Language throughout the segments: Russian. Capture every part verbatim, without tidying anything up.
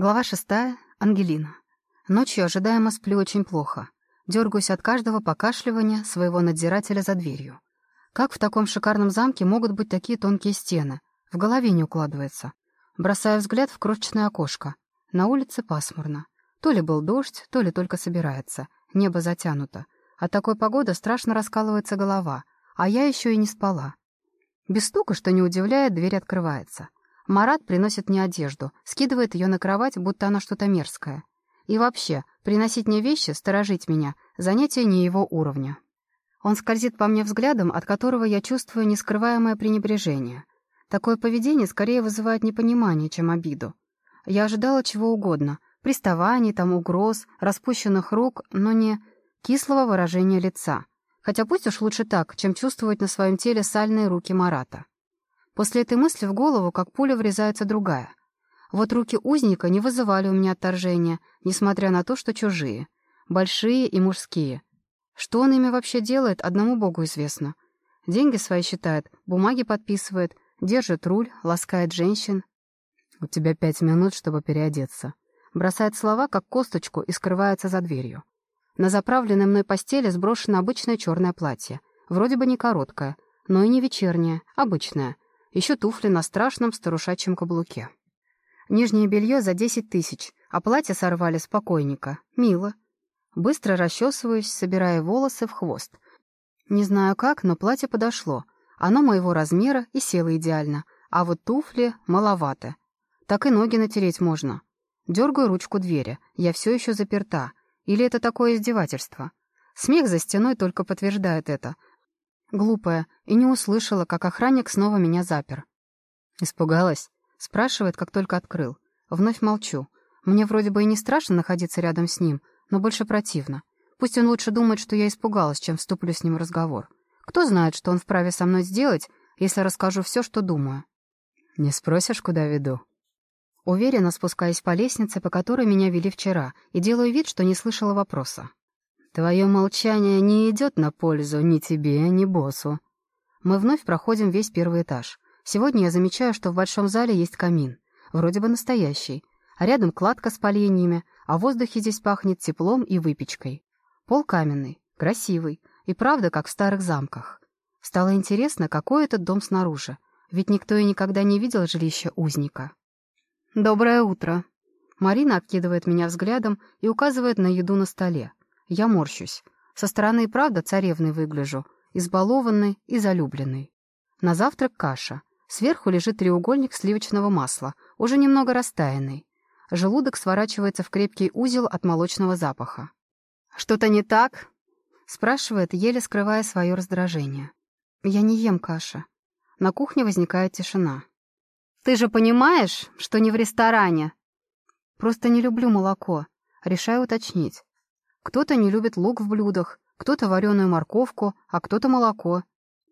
Глава шестая. Ангелина. Ночью ожидаемо сплю очень плохо. Дергаюсь от каждого покашливания своего надзирателя за дверью. Как в таком шикарном замке могут быть такие тонкие стены? В голове не укладывается. Бросаю взгляд в крошечное окошко. На улице пасмурно. То ли был дождь, то ли только собирается. Небо затянуто. От такой погоды страшно раскалывается голова. А я еще и не спала. Без стука, что не удивляет, дверь открывается. Марат приносит мне одежду, скидывает ее на кровать, будто она что-то мерзкое. И вообще, приносить мне вещи, сторожить меня — занятие не его уровня. Он скользит по мне взглядом, от которого я чувствую нескрываемое пренебрежение. Такое поведение скорее вызывает непонимание, чем обиду. Я ожидала чего угодно — приставаний, там, угроз, распущенных рук, но не кислого выражения лица. Хотя пусть уж лучше так, чем чувствовать на своем теле сальные руки Марата. После этой мысли в голову, как пуля, врезается другая. Вот руки узника не вызывали у меня отторжения, несмотря на то, что чужие. Большие и мужские. Что он ими вообще делает, одному богу известно. Деньги свои считает, бумаги подписывает, держит руль, ласкает женщин. «У тебя пять минут, чтобы переодеться». Бросает слова, как косточку, и скрывается за дверью. На заправленной мной постели сброшено обычное черное платье. Вроде бы не короткое, но и не вечернее, обычное. Еще туфли на страшном старушачьем каблуке. Нижнее белье за десять тысяч, а платье сорвали с покойника. Мило. Быстро расчесываюсь, собирая волосы в хвост. Не знаю как, но платье подошло. Оно моего размера и село идеально, а вот туфли маловато. Так и ноги натереть можно. Дергаю ручку двери, я все еще заперта. Или это такое издевательство? Смех за стеной только подтверждает это. Глупая, и не услышала, как охранник снова меня запер. «Испугалась?» — спрашивает, как только открыл. Вновь молчу. Мне вроде бы и не страшно находиться рядом с ним, но больше противно. Пусть он лучше думает, что я испугалась, чем вступлю с ним в разговор. Кто знает, что он вправе со мной сделать, если расскажу все, что думаю. «Не спросишь, куда веду?» Уверенно спускаюсь по лестнице, по которой меня вели вчера, и делаю вид, что не слышала вопроса. «Твое молчание не идет на пользу ни тебе, ни боссу». Мы вновь проходим весь первый этаж. Сегодня я замечаю, что в большом зале есть камин. Вроде бы настоящий. А рядом кладка с поленьями, а в воздухе здесь пахнет теплом и выпечкой. Пол каменный, красивый. И правда, как в старых замках. Стало интересно, какой этот дом снаружи. Ведь никто и никогда не видел жилища узника. «Доброе утро». Марина откидывает меня взглядом и указывает на еду на столе. Я морщусь. Со стороны и правда царевной выгляжу, избалованной и залюбленной. На завтрак каша. Сверху лежит треугольник сливочного масла, уже немного растаянный. Желудок сворачивается в крепкий узел от молочного запаха. «Что-то не так?» — спрашивает, еле скрывая свое раздражение. «Я не ем каши». На кухне возникает тишина. «Ты же понимаешь, что не в ресторане?» «Просто не люблю молоко. Решаю уточнить. Кто-то не любит лук в блюдах, кто-то вареную морковку, а кто-то молоко».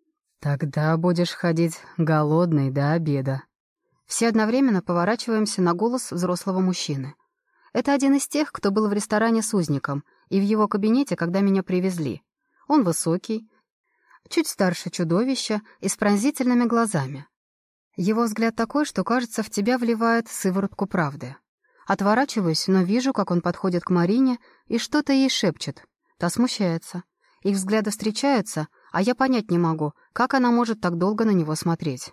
«Тогда будешь ходить голодный до обеда». Все одновременно поворачиваемся на голос взрослого мужчины. Это один из тех, кто был в ресторане с узником и в его кабинете, когда меня привезли. Он высокий, чуть старше чудовища и с пронзительными глазами. Его взгляд такой, что, кажется, в тебя вливает сыворотку правды. Отворачиваюсь, но вижу, как он подходит к Марине и что-то ей шепчет. Та смущается. Их взгляды встречаются, а я понять не могу, как она может так долго на него смотреть.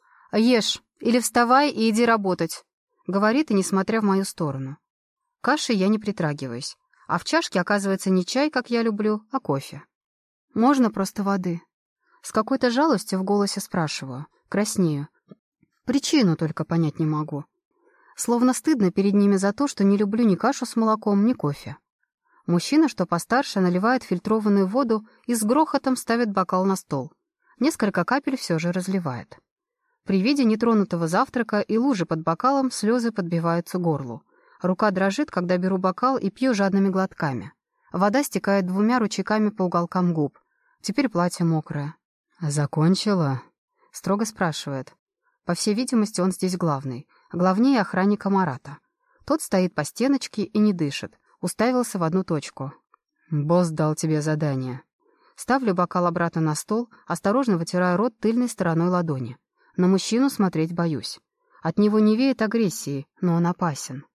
«Ешь, или вставай и иди работать», — говорит, и несмотря в мою сторону. Каши я не притрагиваюсь, а в чашке оказывается не чай, как я люблю, а кофе. «Можно просто воды?» С какой-то жалостью в голосе спрашиваю, краснею. Причину только понять не могу. Словно стыдно перед ними за то, что не люблю ни кашу с молоком, ни кофе. Мужчина, что постарше, наливает фильтрованную воду и с грохотом ставит бокал на стол. Несколько капель все же разливает. При виде нетронутого завтрака и лужи под бокалом слезы подбиваются к горлу. Рука дрожит, когда беру бокал и пью жадными глотками. Вода стекает двумя ручейками по уголкам губ. Теперь платье мокрое. «Закончила?» — строго спрашивает. По всей видимости, он здесь главный. Главнее охранника Марата. Тот стоит по стеночке и не дышит. Уставился в одну точку. «Босс дал тебе задание». Ставлю бокал обратно на стол, осторожно вытираю рот тыльной стороной ладони. На мужчину смотреть боюсь. От него не веет агрессией, но он опасен.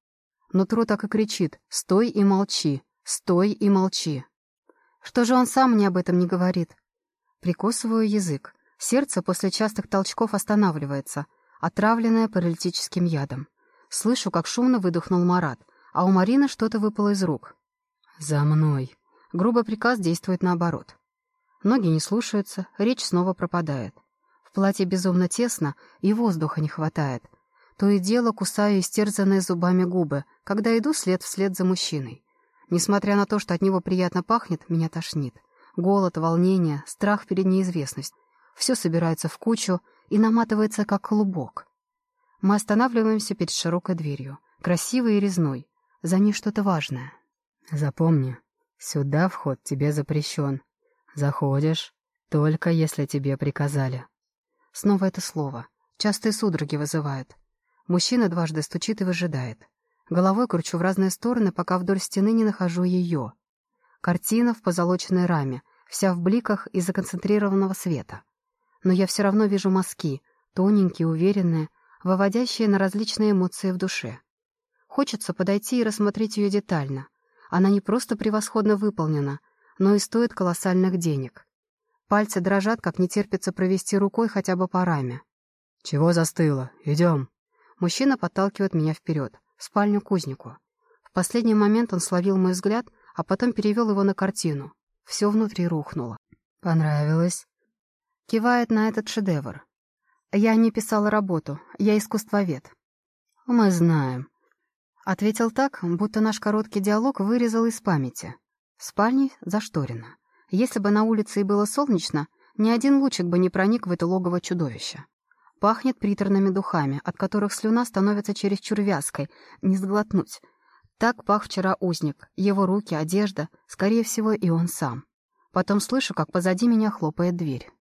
Нутро так и кричит: «Стой и молчи! Стой и молчи!» Что же он сам мне об этом не говорит? Прикусываю язык. Сердце после частых толчков останавливается, отравленное паралитическим ядом. Слышу, как шумно выдохнул Марат, а у Марины что-то выпало из рук. «За мной!» Грубый приказ действует наоборот. Ноги не слушаются, речь снова пропадает. В платье безумно тесно, и воздуха не хватает. То и дело кусаю истерзанные зубами губы, когда иду след вслед за мужчиной. Несмотря на то, что от него приятно пахнет, меня тошнит. Голод, волнение, страх перед неизвестностью. Все собирается в кучу и наматывается, как клубок. Мы останавливаемся перед широкой дверью, красивой и резной. За ней что-то важное. «Запомни, сюда вход тебе запрещен. Заходишь, только если тебе приказали». Снова это слово. Частые судороги вызывает. Мужчина дважды стучит и выжидает. Головой кручу в разные стороны, пока вдоль стены не нахожу ее. Картина в позолоченной раме, вся в бликах из-за концентрированного света. Но я все равно вижу мазки, тоненькие, уверенные, выводящие на различные эмоции в душе. Хочется подойти и рассмотреть ее детально. Она не просто превосходно выполнена, но и стоит колоссальных денег. Пальцы дрожат, как не терпится провести рукой хотя бы по раме. «Чего застыло? Идем!» Мужчина подталкивает меня вперед, в спальню кузнику. В последний момент он словил мой взгляд, а потом перевел его на картину. Все внутри рухнуло. «Понравилось?» Кивает на этот шедевр. «Я не писала работу, я искусствовед». «Мы знаем». Ответил так, будто наш короткий диалог вырезал из памяти. В спальне зашторено. Если бы на улице и было солнечно, ни один лучик бы не проник в это логово чудовища. Пахнет приторными духами, от которых слюна становится чересчур вязкой, не сглотнуть. Так пах вчера узник, его руки, одежда, скорее всего, и он сам. Потом слышу, как позади меня хлопает дверь.